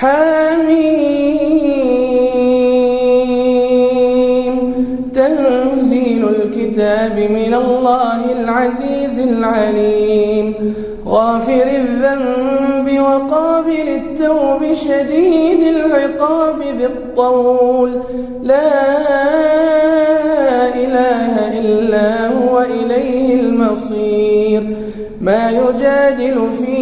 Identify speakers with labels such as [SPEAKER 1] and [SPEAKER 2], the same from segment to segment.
[SPEAKER 1] حميم تنزيل الكتاب من الله العزيز العليم غافر الذنب وقابل التوب شديد العقاب ذي الطول لا إله إلا هو إليه المصير ما يجادل في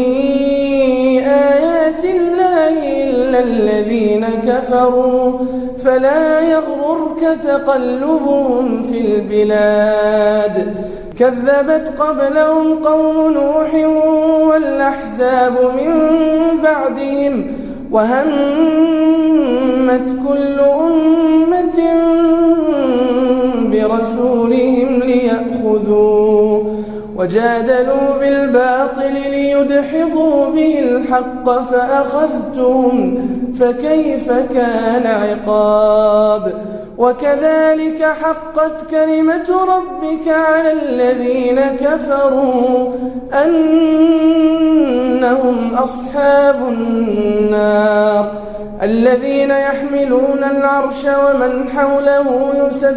[SPEAKER 1] آيات الله إلا الذين كفروا فلا يغررك تقلبهم في البلاد كذبت قبلهم قوم نوح والأحزاب من بعدهم وهمت كل أمة برسولهم ليأخذوه وجادلوا بالباطل ليدحضوا به الحق فأخذتهم فكيف كان عقاب وكذلك حقت كلمة ربك على الذين كفروا أنهم أصحاب النار الذين يحملون العرش ومن حوله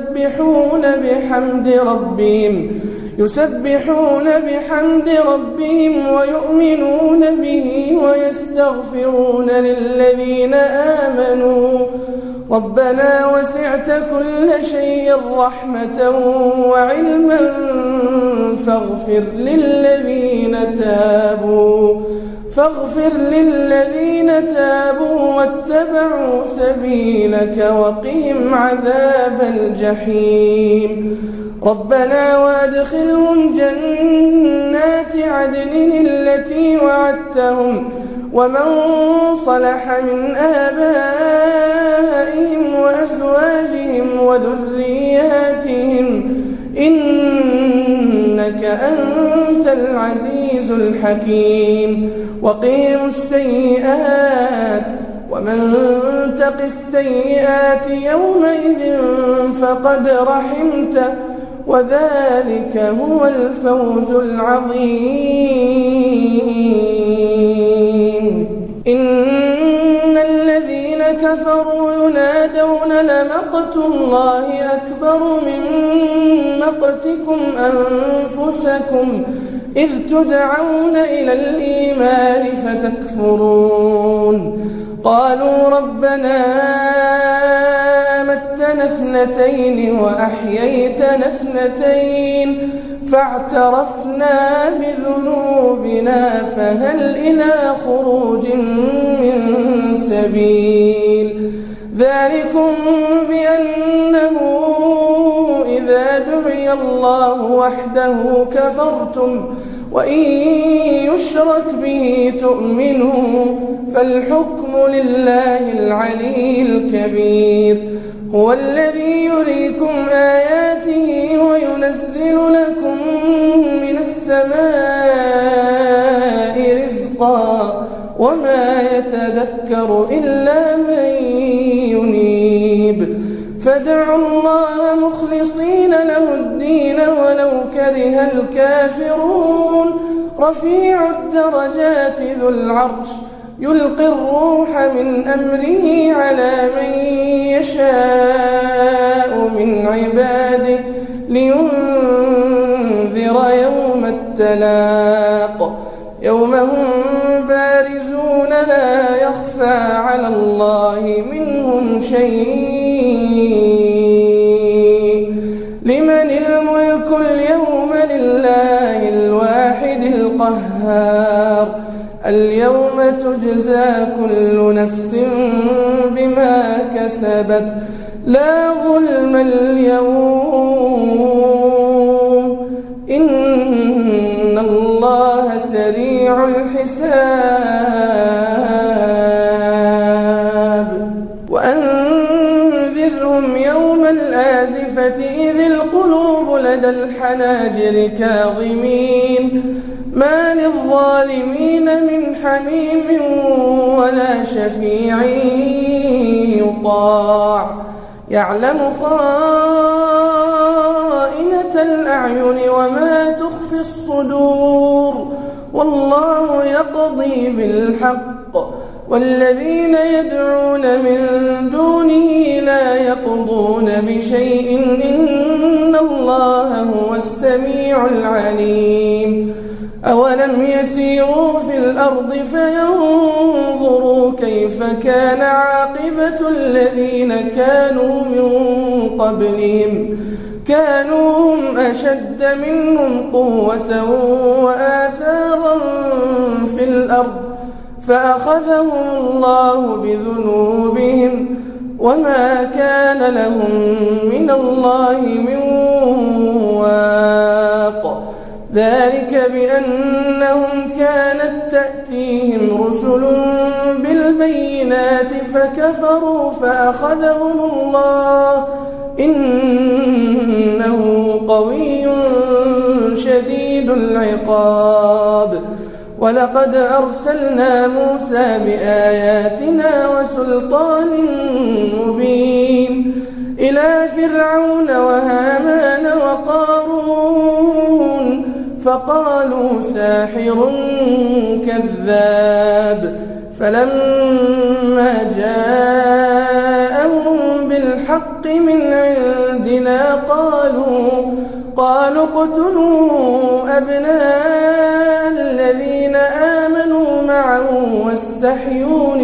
[SPEAKER 1] يسبحون بحمد ربهم ويؤمنون به ويستغفرون للذين آمنوا ربنا وسعت كل شيء رحمة وعلما فاغفر للذين تابوا واتبعوا سبيلك وقهم عذاب الجحيم ربنا وادخلهم جنات عدن التي وعدتهم ومن صلح من آبائهم وأزواجهم وذرياتهم إنك أنت العزيز الحكيم وقهم السيئات ومن تق السيئات يومئذ فقد رحمته وذلك هو الفوز العظيم إن الذين كفروا ينادون لمقت الله أكبر من مقتكم أنفسكم إذ تدعون إلى الإيمان فتكفرون قالوا ربنا أمتنا اثنتين وأحييتنا اثنتين فاعترفنا بذنوبنا فهل إلى خروج من سبيل ذلكم بأنه إذا دعي الله وحده كفرتم وإن يشرك به تؤمنوا فالحكم لله العلي الكبير هو الذي يريكم آياته وينزل لكم من السماء رزقا وما يتذكر إلا من ينيب فادعوا الله مخلصين له الدين ولو كره الكافرون رفيع الدرجات ذو العرش يلقي الروح من أمره على من يشاء من عباده لينذر يوم التلاق يوم هم بارزون لا يخفى على الله منهم شيء لمن الملك اليوم لله الواحد القهار اليوم تجزى كل نفس بما كسبت لا ظلم اليوم إن الله سريع الحساب وأنذرهم يوم الآزفة إذ القلوب لدى الحناجر كاظمين ما للظالمين من حميم ولا شفيع يطاع يعلم خائنة الأعين وما تخفي الصدور والله يقضي بالحق والذين يدعون من دونه لا يقضون بشيء إن الله هو السميع العليم أولم يسيروا في الأرض فينظروا كيف كان عاقبة الذين كانوا من قبلهم كانوا هم أشد منهم قوة وآثارا في الأرض فأخذهم الله بذنوبهم وما كان لهم من الله من واق ذلك بأنهم كانت تأتيهم رسل بالبينات فكفروا فأخذهم الله إنه قوي شديد العقاب ولقد أرسلنا موسى بآياتنا وسلطان مبين إلى فرعون وهامان وقارون فقالوا ساحر كذاب فلما جاءهم بالحق من عندنا قالوا اقتلوا أبناء الذين آمنوا معه واستحيوا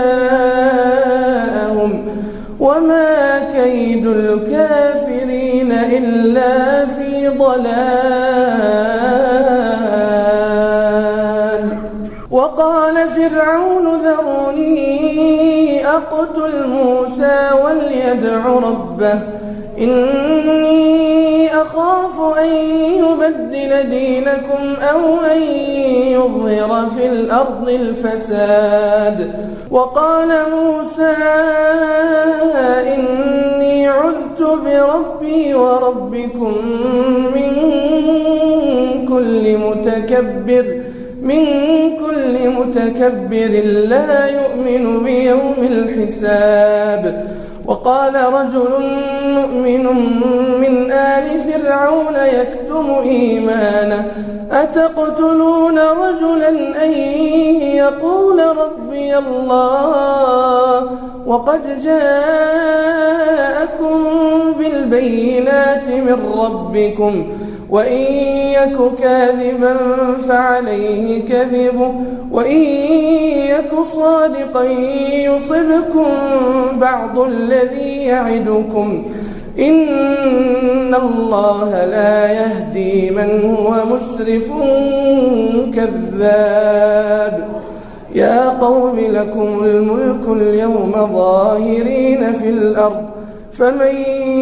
[SPEAKER 1] نساءهم وما كيد الكافرين إلا في ضلال وقال فرعون ذروني أقتل موسى وليدع ربه إني أخاف أن يبدل دينكم أو أن يظهر في الأرض الفساد وقال موسى إني عذت بربي وربكم من كل متكبر لا يؤمن بيوم الحساب وقال رجل مؤمن من آل فرعون يكتم إيمانه أتقتلون رجلا أن يقول ربي الله وقد جاءكم بالبينات من ربكم وإن يك كاذبا فعليه كذبه وإن يك صادقا يصبكم بعض الذي يعدكم إن الله لا يهدي من هو مسرف كذاب يا قوم لكم الملك اليوم ظاهرين في الأرض فمن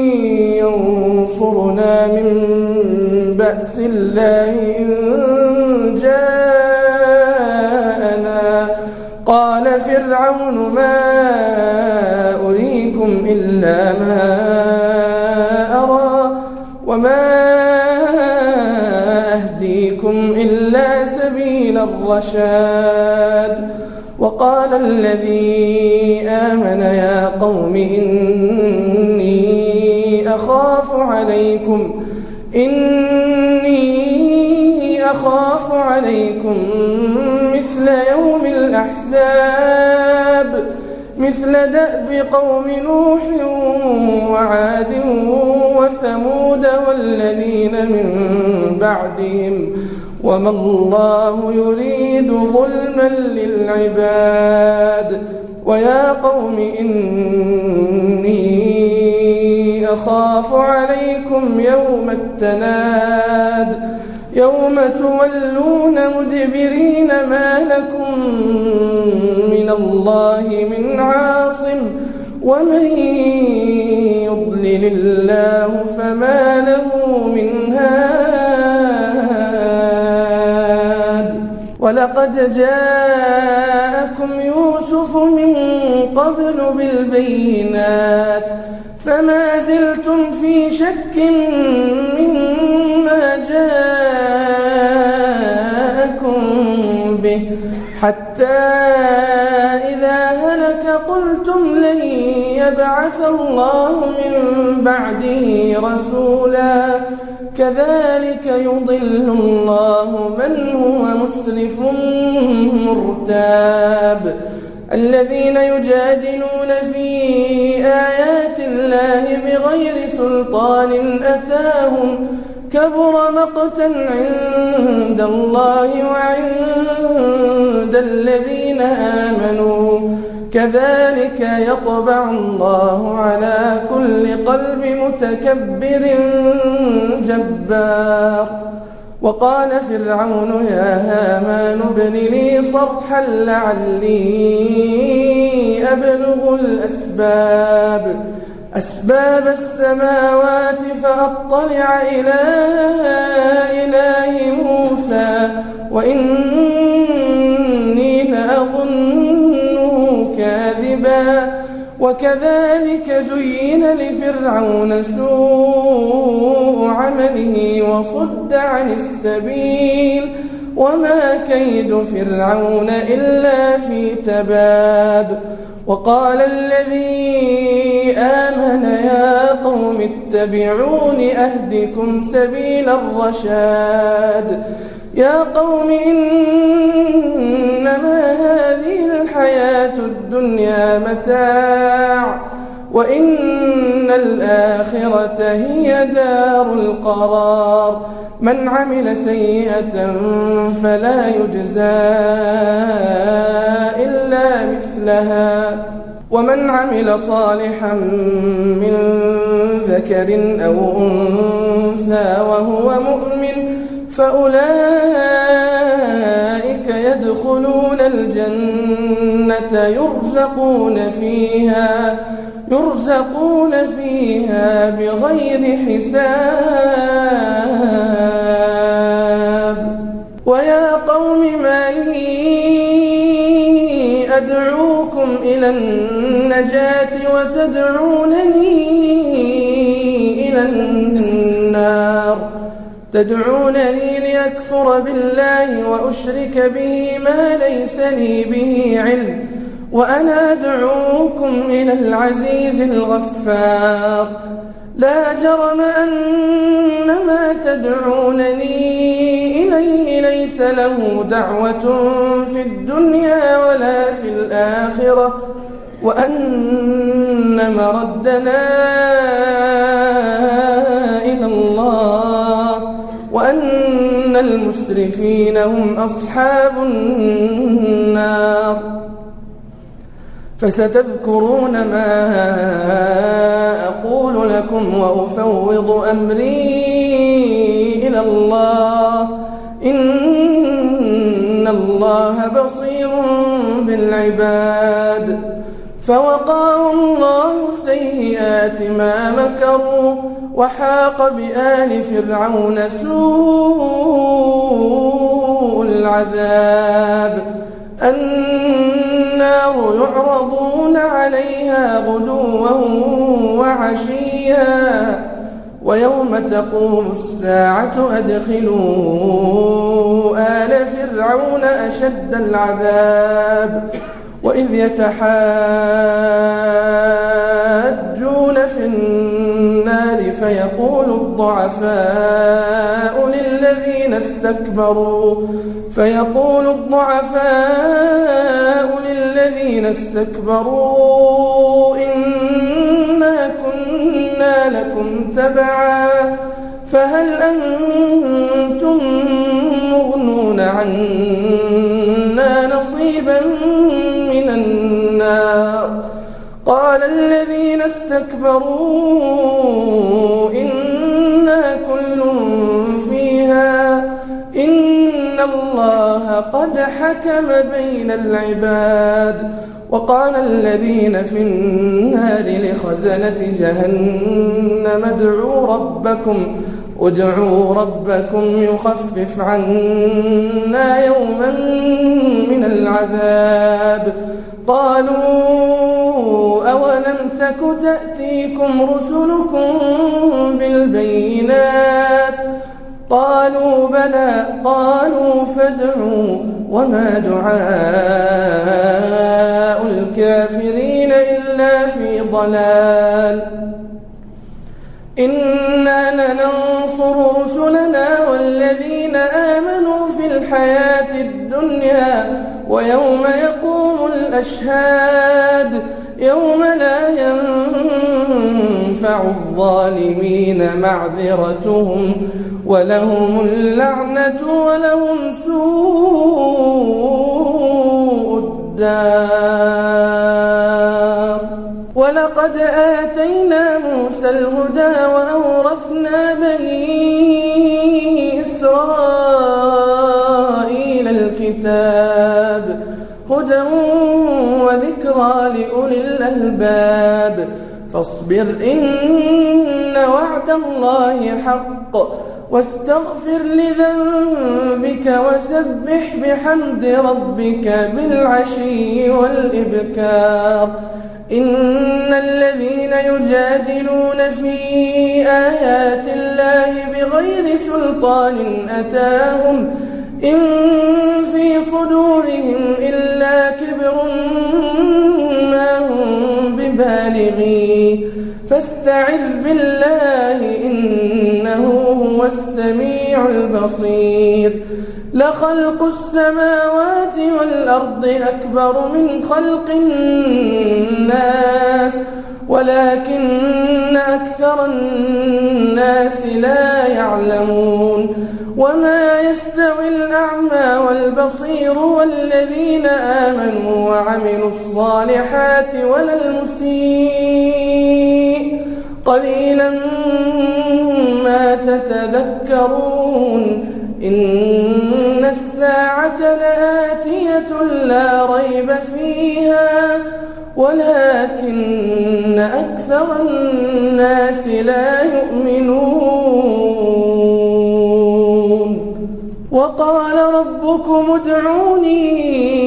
[SPEAKER 1] ينصرنا من بأس الله إن جاءنا قال فرعون ما أريكم إلا ما أرى وما أهديكم إلا سبيل الرشاد وقال الذي آمن يا قوم إني أخاف عليكم مثل يوم الأحزاب مثل دأب قوم نوح وعاد وثمود والذين من بعدهم وما الله يريد ظلما للعباد ويا قوم إني أخاف عليكم يوم التناد يوم تولون مدبرين ما لكم من الله من عاصم ومن يضلل الله فما له من هاد ولقد جاءكم يوسف من قبل بالبينات فما زلتم في شك مما جاءكم به حتى إذا هلك قلتم لن يبعث الله من بعده رسولا كذلك يضل الله من هو مسرف مرتاب الذين يجادلون في آيات الله بغير سلطان أتاهم كبر مقتا عند الله وعند الذين آمنوا كذلك يطبع الله على كل قلب متكبر جبار. وقال فرعون يا هامان ابن لي صرحا لعلي أبلغ أسباب السماوات فأطلع إلى إله موسى وإني لأظنه كاذبا. وكذلك زين لفرعون سوء عمله وصد عن السبيل وما كيد فرعون إلا في تباب. وقال الذي آمن يا قوم اتبعون أهدكم سبيل الرشاد. يا قوم إنما هذه الحياة الدنيا متاع وإن الآخرة هي دار القرار. من عمل سيئة فلا يجزى إلا مثلها ومن عمل صالحا من ذكر أو أنثى وهو مؤمن فأولئك يدخلون الجنة يرزقون فيها بغير حساب. ويا قوم ما لي أدعوكم إلى النجاة وتدعونني إلى النار تدعونني لأكفر بالله وأشرك به ما ليس لي به علم وأنا أدعوكم إلى العزيز الغفار. لا جرم أن ما تدعونني إليه ليس له دعوة في الدنيا ولا في الآخرة وأن مردنا إلى الله وأن المسرفين هم أصحاب النار. فستذكرون ما أقول لكم وأفوض أمري إلى الله إن الله بصير بالعباد. فوقاه الله سيئات ما مكروا وحاق بآل فرعون سوء العذاب. النار يعرضون عليها غدوا وعشيا ويوم تقوم الساعة أدخلوا آل فرعون أشد العذاب. وإذ يتحاجون في النار فيقول الضعفاء للذين استكبروا إنا كنا لكم تبعا فهل أنتم مغنون عنا نصيبا من النار. قال الذين استكبروا إنا كل فيها إن الله قد حكم بين العباد. وقال الذين في النار لخزنة جهنم ادعوا ربكم يخفف عنا يوما من العذاب. قالوا أولم تك تأتيكم رسلكم بالبينات قالوا بلى قالوا فادعوا وما دعاء الكافرين إلا في ضلال. إنا لننصر رسلنا والذين آمنوا في الحياة الدنيا ويوم يقوم الأشهاد يوم لا ينفع الظالمين معذرتهم ولهم اللعنة ولهم سوء الدار. ولقد آتينا موسى الهدى وأورثنا بني إسرائيل الكتاب هدى وذكرى لأولي الألباب. فاصبر إن وعد الله حق واستغفر لذنبك وسبح بحمد ربك بالعشي والإبكار. إن الذين يجادلون في آيات الله بغير سلطان أتاهم إن في صدورهم إلا كبر ما هم ببالغيه فاستعذ بالله إنه هو السميع البصير. لخلق السماوات والأرض أكبر من خلق الناس ولكن أكثر الناس لا يعلمون. وما يستوي الأعمى والبصير والذين آمنوا وعملوا الصالحات ولا المسيء قليلا ما تتذكرون. إن الساعة لآتية لا ريب فيها ولكن أكثر الناس لا يؤمنون. وقال ربكم ادعوني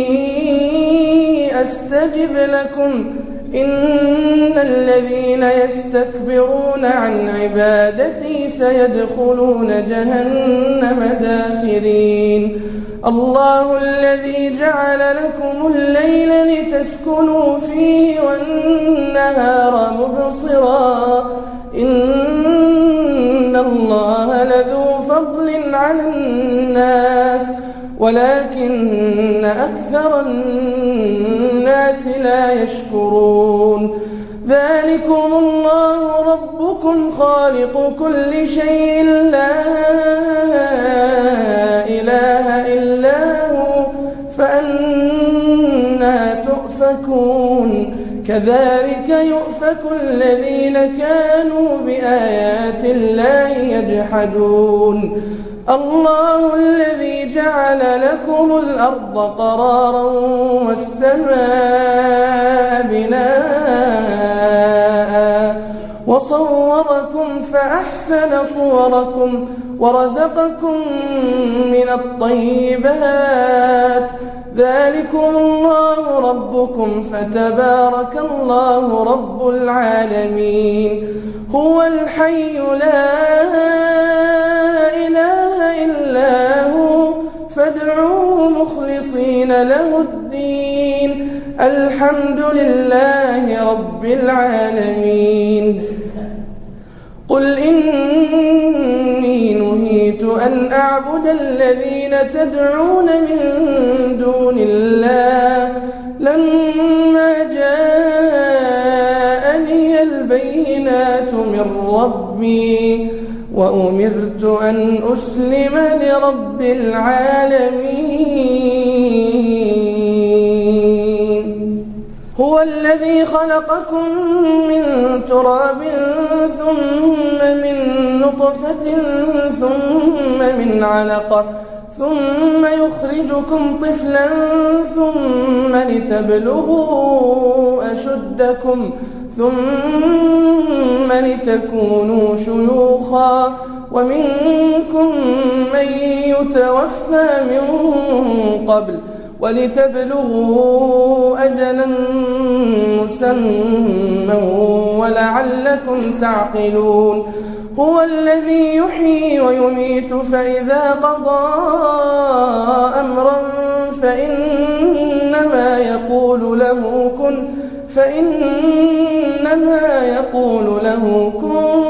[SPEAKER 1] أستجب لكم إن الذين يستكبرون عن عبادتي سيدخلون جهنم داخرين. الله الذي جعل لكم الليل لتسكنوا فيه والنهار مبصرا إن الله لذو فضل على الناس ولكن أكثر الناس لا يشكرون. ذلكم الله ربكم خالق كل شيء لا إله إلا هو فأنى تؤفكون. كذلك يؤفك الذين كانوا بآيات الله يجحدون. الله الذي جعل لكم الأرض قرارا والسماء بناء وصوركم فأحسن صوركم ورزقكم من الطيبات. ذلكم الله ربكم فتبارك الله رب العالمين. هو الحي لا إله إلا هو فادعوه مخلصين له الدين الحمد لله رب العالمين. قل إني نهيت أن أعبد الذين تدعون من دون الله لما جاءني البينات من ربي وأمرت أن أسلم لرب العالمين. هو الذي خلقكم من تراب ثم من نطفة ثم من علقة ثم يخرجكم طفلا ثم لتبلغوا أشدكم ثم لتكونوا شيوخا ومنكم من يتوفى من قبل ولتبلغوا أجلا مسمى ولعلكم تعقلون. هو الذي يحيي ويميت فإذا قضى أمرا فإنما يقول له كن فإنما يقول له كن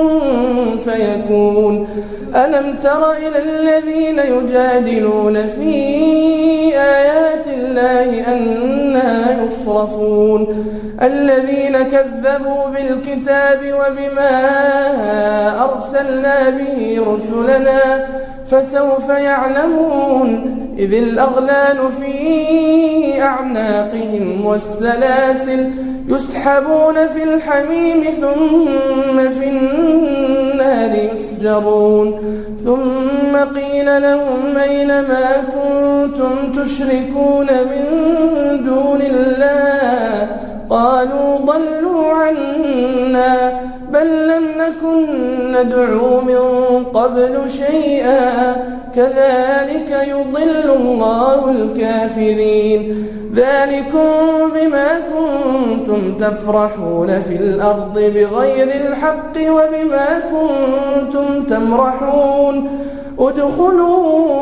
[SPEAKER 1] فيكون. ألم تر إلى الذين يجادلون في آيات الله أنها يصرفون الذين كذبوا بالكتاب وبما أرسلنا به رسلنا فسوف يعلمون إذ الأغلال في أعناقهم والسلاسل يسحبون في الحميم ثم في النار يسجرون ثم قيل لهم أين ما كنتم تشركون من دون الله قالوا ضلوا عنا بل لم نكن ندعو من قبل شيئا كذلك يضل الله الكافرين ذلكم بما كنتم تفرحون في الأرض بغير الحق وبما كنتم تمرحون ادخلوا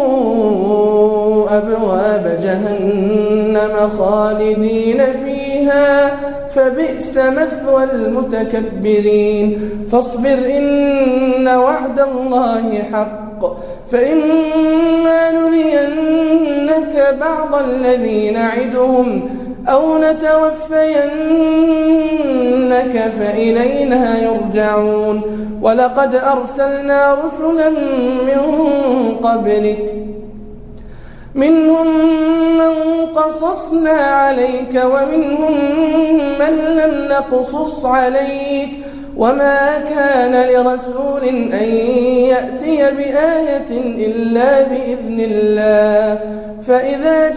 [SPEAKER 1] أبواب جهنم خالدين فيها فبئس مثوى المتكبرين فاصبر إن وعد الله حق فإما نرينك بعض الذي نعدهم أو نتوفينك فإلينا يرجعون ولقد أرسلنا رسلا من قبلك منهم من قصصنا عليك ومنهم من لم نقصص عليك وما كان لرسول أن يأتي بآية إلا بإذن الله فإذا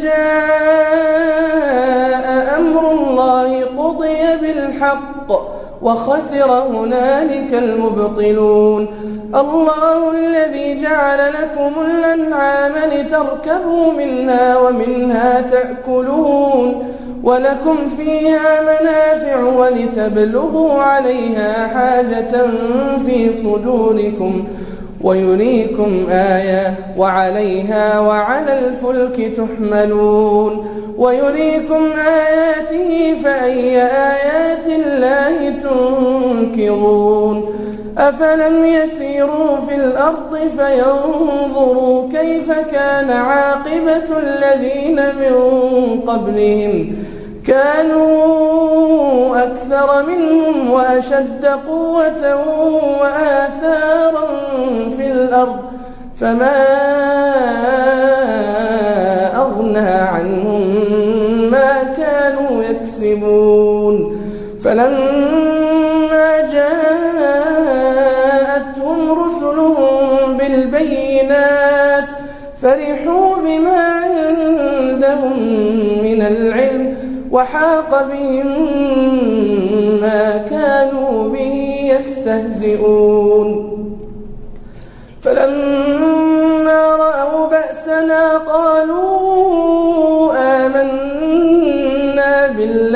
[SPEAKER 1] جاء أمر الله قضي بالحق وخسر هنالك المبطلون الله الذي جعل لكم الأنعام لتركبوا منها ومنها تأكلون ولكم فيها منافع ولتبلغوا عليها حاجة في صدوركم ويريكم آية وعليها وعلى الفلك تحملون ويريكم آياته فأي آيات الله تنكرون أفلم يسيروا في الأرض فينظروا كيف كان عاقبة الذين من قبلهم كانوا أكثر منهم وأشد قوة وآثارا في الأرض فما أغنى عنهم ما كانوا يكسبون فلما جاءتهم رسلهم بالبينات فرحوا بما عندهم من العلم وحاق بهم ما كانوا به يستهزئون فلما رأوا بأسنا قالوا آمنا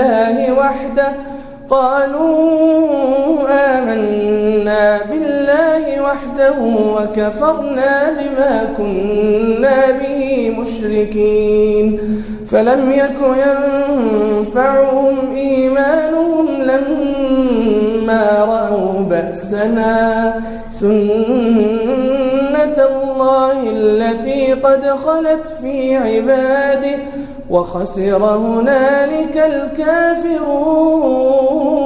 [SPEAKER 1] بالله وحده وكفرنا بما كنا به مشركين فلم يك ينفعهم إيمانهم لما رأوا بأسنا سنة الله التي قد خلت في عباده وخسر هنالك الكافرون